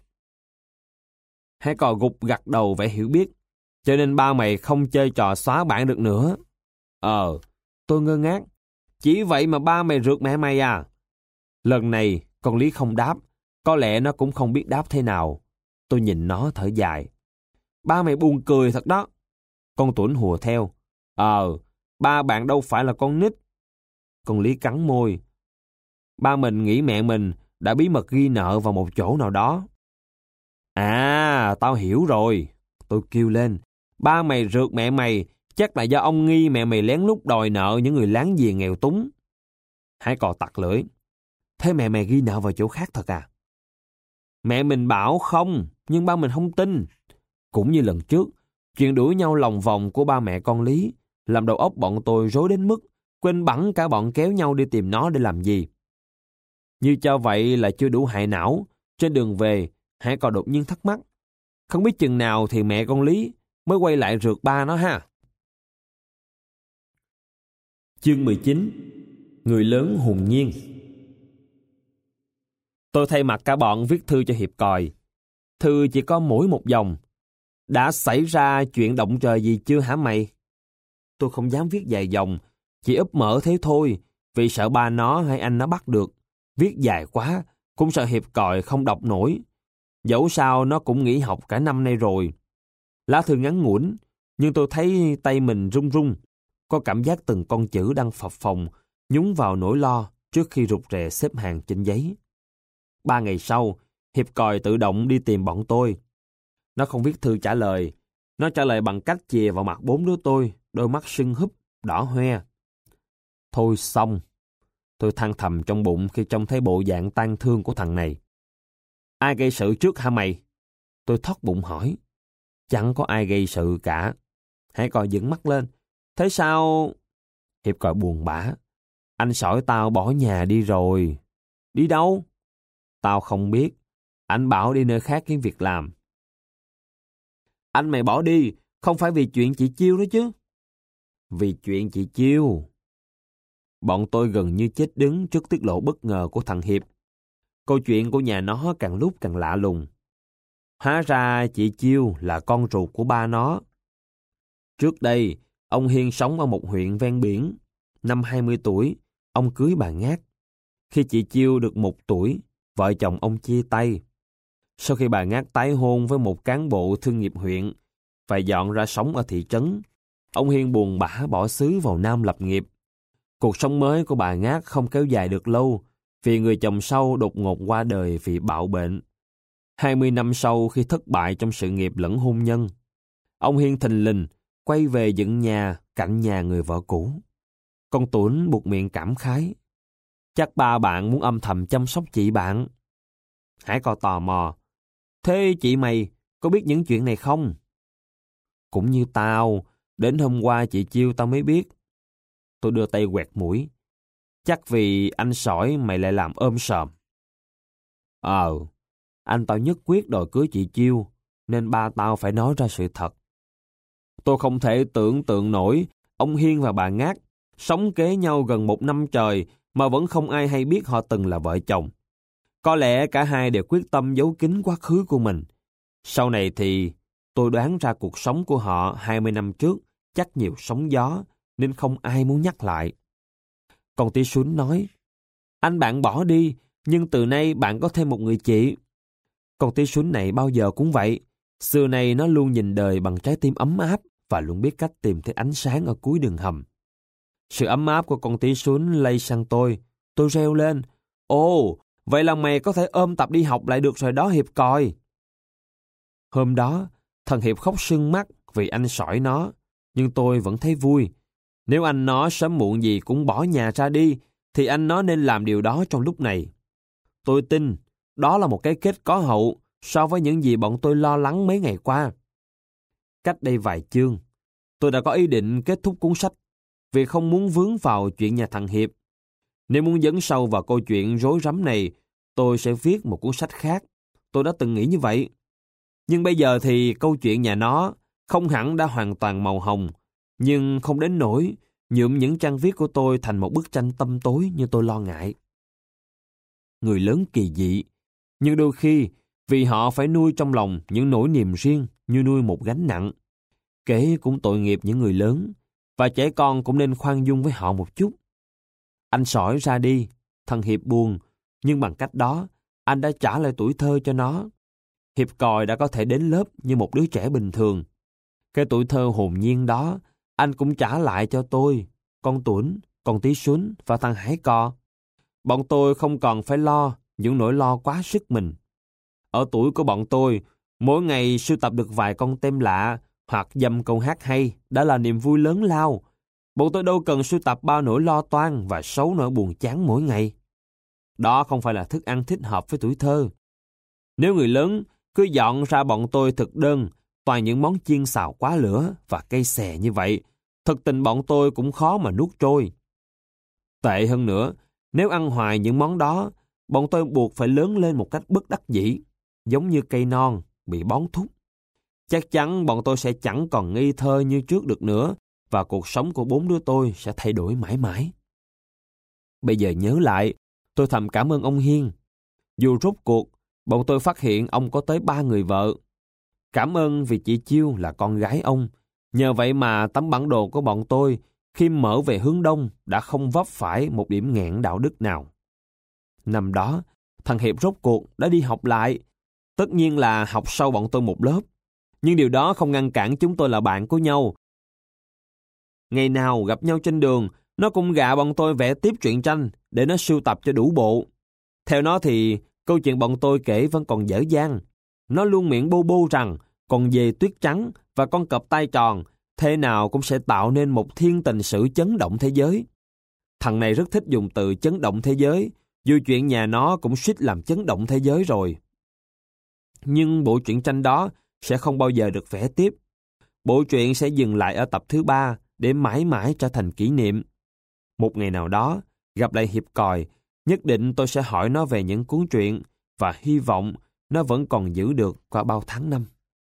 Hải Cò gục gặt đầu vẻ hiểu biết, cho nên ba mày không chơi trò xóa bảng được nữa. Ờ, tôi ngơ ngác. Chỉ vậy mà ba mày rượt mẹ mày à? Lần này con Lý không đáp, có lẽ nó cũng không biết đáp thế nào. Tôi nhìn nó thở dài. Ba mày buồn cười thật đó. Con Tuấn hùa theo. Ờ, ba bạn đâu phải là con nít. Con Lý cắn môi. Ba mình nghĩ mẹ mình đã bí mật ghi nợ vào một chỗ nào đó. À, tao hiểu rồi. Tôi kêu lên. Ba mày rượt mẹ mày, chắc là do ông nghi mẹ mày lén lút đòi nợ những người láng giềng nghèo túng. Hải cò tặc lưỡi. Thế mẹ mày ghi nợ vào chỗ khác thật à? Mẹ mình bảo không, nhưng ba mình không tin. Cũng như lần trước, chuyện đuổi nhau lòng vòng của ba mẹ con Lý làm đầu óc bọn tôi rối đến mức quên bẵng cả bọn kéo nhau đi tìm nó để làm gì. Như cho vậy là chưa đủ hại não, trên đường về, Hải còn đột nhiên thắc mắc. Không biết chừng nào thì mẹ con Lý mới quay lại rượt ba nó ha. Chương mười chín. Người lớn hồn nhiên. Tôi thay mặt cả bọn viết thư cho hiệp còi. Thư chỉ có mỗi một dòng. Đã xảy ra chuyện động trời gì chưa hả mày? Tôi không dám viết dài dòng, chỉ úp mở thế thôi, vì sợ ba nó hay anh nó bắt được. Viết dài quá, cũng sợ hiệp còi không đọc nổi. Dẫu sao nó cũng nghỉ học cả năm nay rồi. Lá thư ngắn ngủn, nhưng tôi thấy tay mình run run, có cảm giác từng con chữ đang phập phồng, nhúng vào nỗi lo trước khi rụt rè xếp hàng trên giấy. Ba ngày sau, hiệp còi tự động đi tìm bọn tôi. Nó không viết thư trả lời. Nó trả lời bằng cách chìa vào mặt bốn đứa tôi, đôi mắt sưng húp, đỏ hoe. Thôi xong. Tôi than thầm trong bụng khi trông thấy bộ dạng tang thương của thằng này. Ai gây sự trước hả mày? Tôi thót bụng hỏi. Chẳng có ai gây sự cả. Hãy coi dựng mắt lên. Thế sao? Hiệp còi buồn bã. Anh sỏi tao bỏ nhà đi rồi. Đi đâu? Tao không biết. Anh bảo đi nơi khác kiếm việc làm. Anh mày bỏ đi, không phải vì chuyện chị Chiêu đó chứ? Vì chuyện chị Chiêu. Bọn tôi gần như chết đứng trước tiết lộ bất ngờ của thằng Hiệp. Câu chuyện của nhà nó càng lúc càng lạ lùng. Hóa ra chị Chiêu là con ruột của ba nó. Trước đây, ông Hiên sống ở một huyện ven biển. Năm hai mươi tuổi, ông cưới bà Ngát. Khi chị Chiêu được một tuổi, vợ chồng ông chia tay. Sau khi bà Ngát tái hôn với một cán bộ thương nghiệp huyện, phải dọn ra sống ở thị trấn, ông Hiên buồn bã bỏ xứ vào Nam lập nghiệp. Cuộc sống mới của bà Ngát không kéo dài được lâu, vì người chồng sau đột ngột qua đời vì bạo bệnh. hai mươi năm sau khi thất bại trong sự nghiệp lẫn hôn nhân, ông Hiên thình lình quay về dựng nhà cạnh nhà người vợ cũ. Con Tuấn buột miệng cảm khái. Chắc ba bạn muốn âm thầm chăm sóc chị bạn. Hải co tò mò. Thế chị mày có biết những chuyện này không? Cũng như tao, đến hôm qua chị Chiêu tao mới biết. Tôi đưa tay quẹt mũi. Chắc vì anh sỏi mày lại làm ôm sòm. Ờ, anh tao nhất quyết đòi cưới chị Chiêu, nên ba tao phải nói ra sự thật. Tôi không thể tưởng tượng nổi ông Hiên và bà Ngát sống kế nhau gần một năm trời mà vẫn không ai hay biết họ từng là vợ chồng. Có lẽ cả hai đều quyết tâm giấu kín quá khứ của mình. Sau này thì tôi đoán ra cuộc sống của họ hai mươi năm trước chắc nhiều sóng gió nên không ai muốn nhắc lại. Còn Tí Xuân nói, anh bạn bỏ đi nhưng từ nay bạn có thêm một người chị. Con Tí Xuân này bao giờ cũng vậy. Xưa nay nó luôn nhìn đời bằng trái tim ấm áp và luôn biết cách tìm thấy ánh sáng ở cuối đường hầm. Sự ấm áp của con Tí Xuân lây sang tôi. Tôi reo lên, ồ, vậy là mày có thể ôm tập đi học lại được rồi đó Hiệp còi. Hôm đó, thằng Hiệp khóc sưng mắt vì anh sỏi nó, nhưng tôi vẫn thấy vui. Nếu anh nó sớm muộn gì cũng bỏ nhà ra đi, thì anh nó nên làm điều đó trong lúc này. Tôi tin, đó là một cái kết có hậu so với những gì bọn tôi lo lắng mấy ngày qua. Cách đây vài chương, tôi đã có ý định kết thúc cuốn sách, vì không muốn vướng vào chuyện nhà thằng Hiệp. Nếu muốn dấn sâu vào câu chuyện rối rắm này, tôi sẽ viết một cuốn sách khác. Tôi đã từng nghĩ như vậy. Nhưng bây giờ thì câu chuyện nhà nó không hẳn đã hoàn toàn màu hồng, nhưng không đến nỗi nhuộm những trang viết của tôi thành một bức tranh tăm tối như tôi lo ngại. Người lớn kỳ dị, nhưng đôi khi vì họ phải nuôi trong lòng những nỗi niềm riêng như nuôi một gánh nặng. Kể cũng tội nghiệp những người lớn, và trẻ con cũng nên khoan dung với họ một chút. Anh sỏi ra đi, thằng Hiệp buồn, nhưng bằng cách đó, anh đã trả lại tuổi thơ cho nó. Hiệp còi đã có thể đến lớp như một đứa trẻ bình thường. Cái tuổi thơ hồn nhiên đó, anh cũng trả lại cho tôi, con Tuấn, con Tí Xuân và thằng Hải cò. Bọn tôi không còn phải lo những nỗi lo quá sức mình. Ở tuổi của bọn tôi, Mỗi ngày sưu tập được vài con tem lạ hoặc dăm câu hát hay đã là niềm vui lớn lao. Bọn tôi đâu cần sưu tập bao nỗi lo toan và sấu nỗi buồn chán mỗi ngày. Đó không phải là thức ăn thích hợp với tuổi thơ. Nếu người lớn cứ dọn ra bọn tôi thực đơn, toàn những món chiên xào quá lửa và cây xè như vậy, thực tình bọn tôi cũng khó mà nuốt trôi. Tệ hơn nữa, nếu ăn hoài những món đó, bọn tôi buộc phải lớn lên một cách bất đắc dĩ, giống như cây non bị bón thuốc. Chắc chắn bọn tôi sẽ chẳng còn ngây thơ như trước được nữa, và cuộc sống của bốn đứa tôi sẽ thay đổi mãi mãi. Bây giờ nhớ lại, tôi thầm cảm ơn ông Hiên. Dù rốt cuộc, bọn tôi phát hiện ông có tới ba người vợ. Cảm ơn vì chị Chiêu là con gái ông. Nhờ vậy mà tấm bản đồ của bọn tôi khi mở về hướng đông đã không vấp phải một điểm nghẽn đạo đức nào. Năm đó, thằng Hiệp rốt cuộc đã đi học lại. Tất nhiên là học sau bọn tôi một lớp. Nhưng điều đó không ngăn cản chúng tôi là bạn của nhau. Ngày nào gặp nhau trên đường, nó cũng gạ bọn tôi vẽ tiếp truyện tranh để nó sưu tập cho đủ bộ. Theo nó thì câu chuyện bọn tôi kể vẫn còn dở dang. Nó luôn miệng bô bô rằng con dê tuyết trắng và con cọp tai tròn thế nào cũng sẽ tạo nên một thiên tình sử chấn động thế giới. Thằng này rất thích dùng từ chấn động thế giới, dù chuyện nhà nó cũng suýt làm chấn động thế giới rồi. Nhưng bộ truyện tranh đó sẽ không bao giờ được vẽ tiếp. Bộ truyện sẽ dừng lại ở tập thứ ba để mãi mãi trở thành kỷ niệm. Một ngày nào đó, gặp lại Hiệp Còi, nhất định tôi sẽ hỏi nó về những cuốn truyện và hy vọng nó vẫn còn giữ được qua bao tháng năm.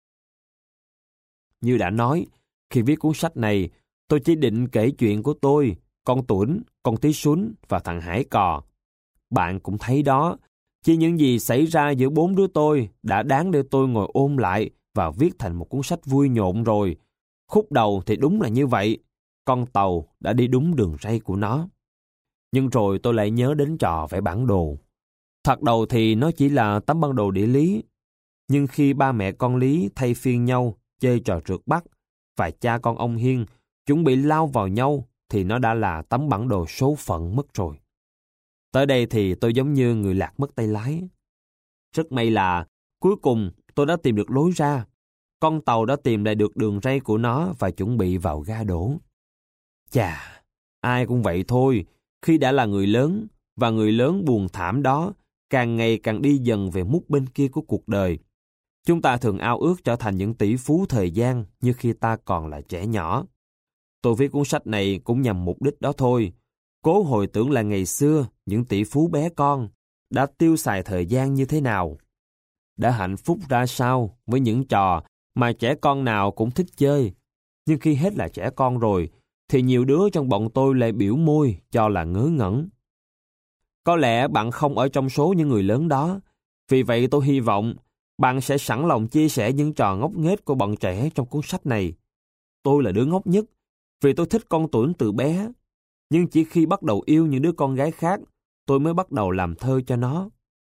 Như đã nói, khi viết cuốn sách này, tôi chỉ định kể chuyện của tôi, con Tuấn, con Tí Xuân và thằng Hải Cò. Bạn cũng thấy đó, chỉ những gì xảy ra giữa bốn đứa tôi đã đáng để tôi ngồi ôn lại và viết thành một cuốn sách vui nhộn rồi. Khúc đầu thì đúng là như vậy, con tàu đã đi đúng đường ray của nó. Nhưng rồi tôi lại nhớ đến trò vẽ bản đồ. Thoạt đầu thì nó chỉ là tấm bản đồ địa lý, nhưng khi ba mẹ con Lý thay phiên nhau chơi trò trượt bắt và cha con ông Hiên chuẩn bị lao vào nhau thì nó đã là tấm bản đồ số phận mất rồi. Tới đây thì tôi giống như người lạc mất tay lái. Rất may là cuối cùng tôi đã tìm được lối ra. Con tàu đã tìm lại được đường ray của nó và chuẩn bị vào ga đổ. Chà, ai cũng vậy thôi, khi đã là người lớn, và người lớn buồn thảm đó càng ngày càng đi dần về mút bên kia của cuộc đời. Chúng ta thường ao ước trở thành những tỷ phú thời gian như khi ta còn là trẻ nhỏ. Tôi viết cuốn sách này cũng nhằm mục đích đó thôi. Cố hồi tưởng là ngày xưa những tỷ phú bé con đã tiêu xài thời gian như thế nào, đã hạnh phúc ra sao với những trò mà trẻ con nào cũng thích chơi. Nhưng khi hết là trẻ con rồi, thì nhiều đứa trong bọn tôi lại biểu môi cho là ngớ ngẩn. Có lẽ bạn không ở trong số những người lớn đó, vì vậy tôi hy vọng bạn sẽ sẵn lòng chia sẻ những trò ngốc nghếch của bọn trẻ trong cuốn sách này. Tôi là đứa ngốc nhất, vì tôi thích con Tuấn từ bé. Nhưng chỉ khi bắt đầu yêu những đứa con gái khác, tôi mới bắt đầu làm thơ cho nó.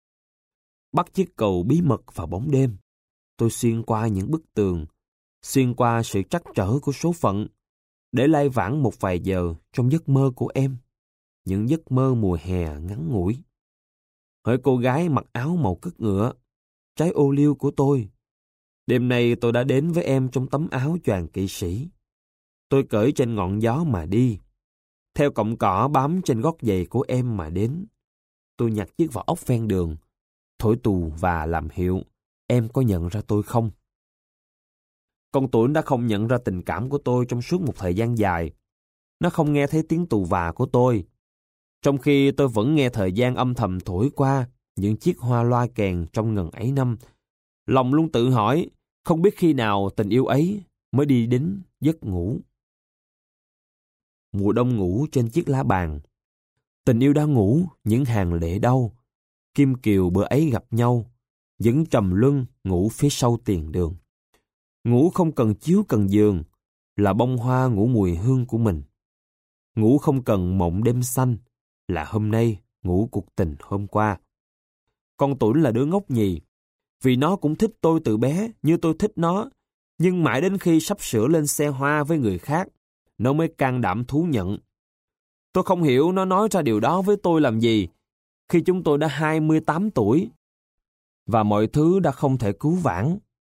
Bắt chiếc cầu bí mật vào bóng đêm, tôi xuyên qua những bức tường, xuyên qua sự trắc trở của số phận, để lai vãng một vài giờ trong giấc mơ của em, những giấc mơ mùa hè ngắn ngủi. Hỡi cô gái mặc áo màu cất ngựa, trái ô liu của tôi, đêm nay tôi đã đến với em trong tấm áo choàng kỵ sĩ. Tôi cởi trên ngọn gió mà đi, theo cọng cỏ bám trên gót giày của em mà đến. Tôi nhặt chiếc vỏ ốc ven đường, thổi tù và làm hiệu. Em có nhận ra tôi không? Con Tuấn đã không nhận ra tình cảm của tôi trong suốt một thời gian dài. Nó không nghe thấy tiếng tù và của tôi, trong khi tôi vẫn nghe thời gian âm thầm thổi qua những chiếc hoa loa kèn trong ngần ấy năm. Lòng luôn tự hỏi, không biết khi nào tình yêu ấy mới đi đến giấc ngủ. Mùa đông ngủ trên chiếc lá bàn. Tình yêu đã ngủ những hàng lệ đau. Kim Kiều bữa ấy gặp nhau, vẫn trầm luân ngủ phía sau tiền đường. Ngủ không cần chiếu cần giường, là bông hoa ngủ mùi hương của mình. Ngủ không cần mộng đêm xanh, là hôm nay ngủ cuộc tình hôm qua. Con Tuấn là đứa ngốc nhì, vì nó cũng thích tôi từ bé như tôi thích nó, nhưng mãi đến khi sắp sửa lên xe hoa với người khác, nó mới can đảm thú nhận. Tôi không hiểu nó nói ra điều đó với tôi làm gì, khi chúng tôi đã hai mươi tám tuổi, và mọi thứ đã không thể cứu vãn.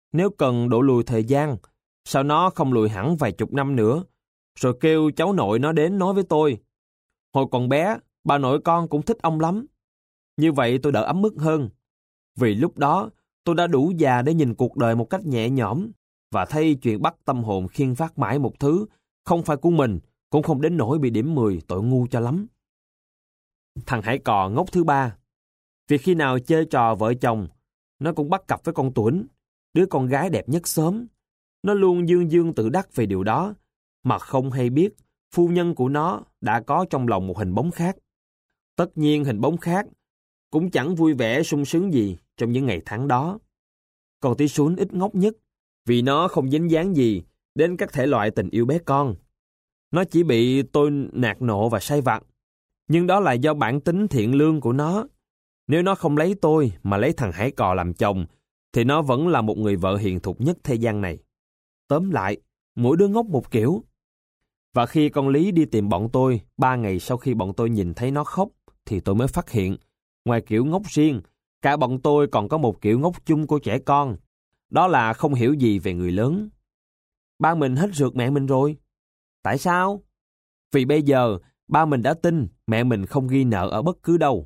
Nếu cần đổ lùi thời gian, sao nó không lùi hẳn vài chục năm nữa, rồi kêu cháu nội nó đến nói với tôi. Hồi còn bé, bà nội con cũng thích ông lắm. Như vậy tôi đỡ ấm ức hơn. Vì lúc đó, tôi đã đủ già để nhìn cuộc đời một cách nhẹ nhõm, và thấy chuyện bắt tâm hồn khiên phát mãi một thứ, không phải của mình, cũng không đến nỗi bị điểm mười tội ngu cho lắm. Thằng Hải Cò ngốc thứ ba. Vì khi nào chơi trò vợ chồng, nó cũng bắt cặp với con Tuấn, đứa con gái đẹp nhất xóm. Nó luôn dương dương tự đắc về điều đó, mà không hay biết phu nhân của nó đã có trong lòng một hình bóng khác. Tất nhiên hình bóng khác cũng chẳng vui vẻ sung sướng gì trong những ngày tháng đó. Còn tí Sún ít ngốc nhất, vì nó không dính dáng gì đến các thể loại tình yêu bé con. Nó chỉ bị tôi nạt nộ và sai vặt, nhưng đó là do bản tính thiện lương của nó. Nếu nó không lấy tôi mà lấy thằng Hải Cò làm chồng, thì nó vẫn là một người vợ hiền thục nhất thế gian này. Tóm lại, mỗi đứa ngốc một kiểu. Và khi con Lý đi tìm bọn tôi, ba ngày sau khi bọn tôi nhìn thấy nó khóc, thì tôi mới phát hiện, ngoài kiểu ngốc riêng, cả bọn tôi còn có một kiểu ngốc chung của trẻ con. Đó là không hiểu gì về người lớn. Ba mình hết rượt mẹ mình rồi. Tại sao? Vì bây giờ, ba mình đã tin mẹ mình không ghi nợ ở bất cứ đâu.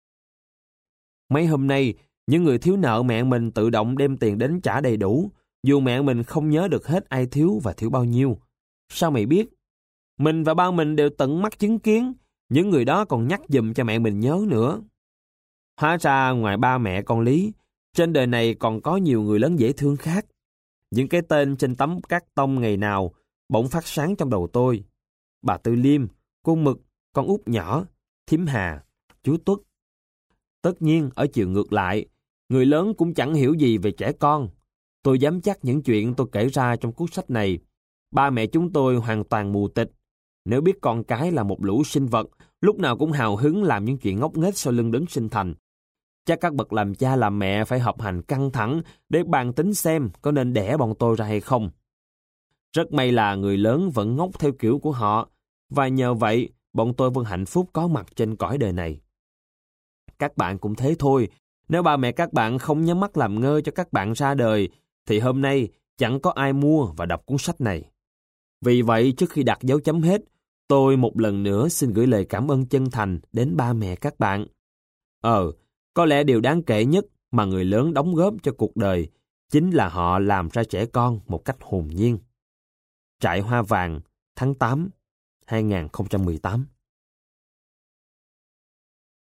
Mấy hôm nay, những người thiếu nợ mẹ mình tự động đem tiền đến trả đầy đủ, dù mẹ mình không nhớ được hết ai thiếu và thiếu bao nhiêu. Sao mày biết? Mình và ba mình đều tận mắt chứng kiến, những người đó còn nhắc giùm cho mẹ mình nhớ nữa. Hóa ra ngoài ba mẹ con Lý, trên đời này còn có nhiều người lớn dễ thương khác. Những cái tên trên tấm cát tông ngày nào bỗng phát sáng trong đầu tôi. Bà Tư Liêm, cô Mực, con út nhỏ, Thím Hà, chú Tuất. Tất nhiên, ở chiều ngược lại, người lớn cũng chẳng hiểu gì về trẻ con. Tôi dám chắc những chuyện tôi kể ra trong cuốn sách này, ba mẹ chúng tôi hoàn toàn mù tịch. Nếu biết con cái là một lũ sinh vật, lúc nào cũng hào hứng làm những chuyện ngốc nghếch sau lưng đấng sinh thành, chắc các bậc làm cha làm mẹ phải học hành căng thẳng để bàn tính xem có nên đẻ bọn tôi ra hay không. Rất may là người lớn vẫn ngốc theo kiểu của họ, và nhờ vậy bọn tôi vẫn hạnh phúc có mặt trên cõi đời này. Các bạn cũng thế thôi, nếu ba mẹ các bạn không nhắm mắt làm ngơ cho các bạn ra đời, thì hôm nay chẳng có ai mua và đọc cuốn sách này. Vì vậy, trước khi đặt dấu chấm hết, tôi một lần nữa xin gửi lời cảm ơn chân thành đến ba mẹ các bạn. Ờ, có lẽ điều đáng kể nhất mà người lớn đóng góp cho cuộc đời chính là họ làm ra trẻ con một cách hồn nhiên. Trại Hoa Vàng, tháng tám, hai nghìn không trăm mười tám.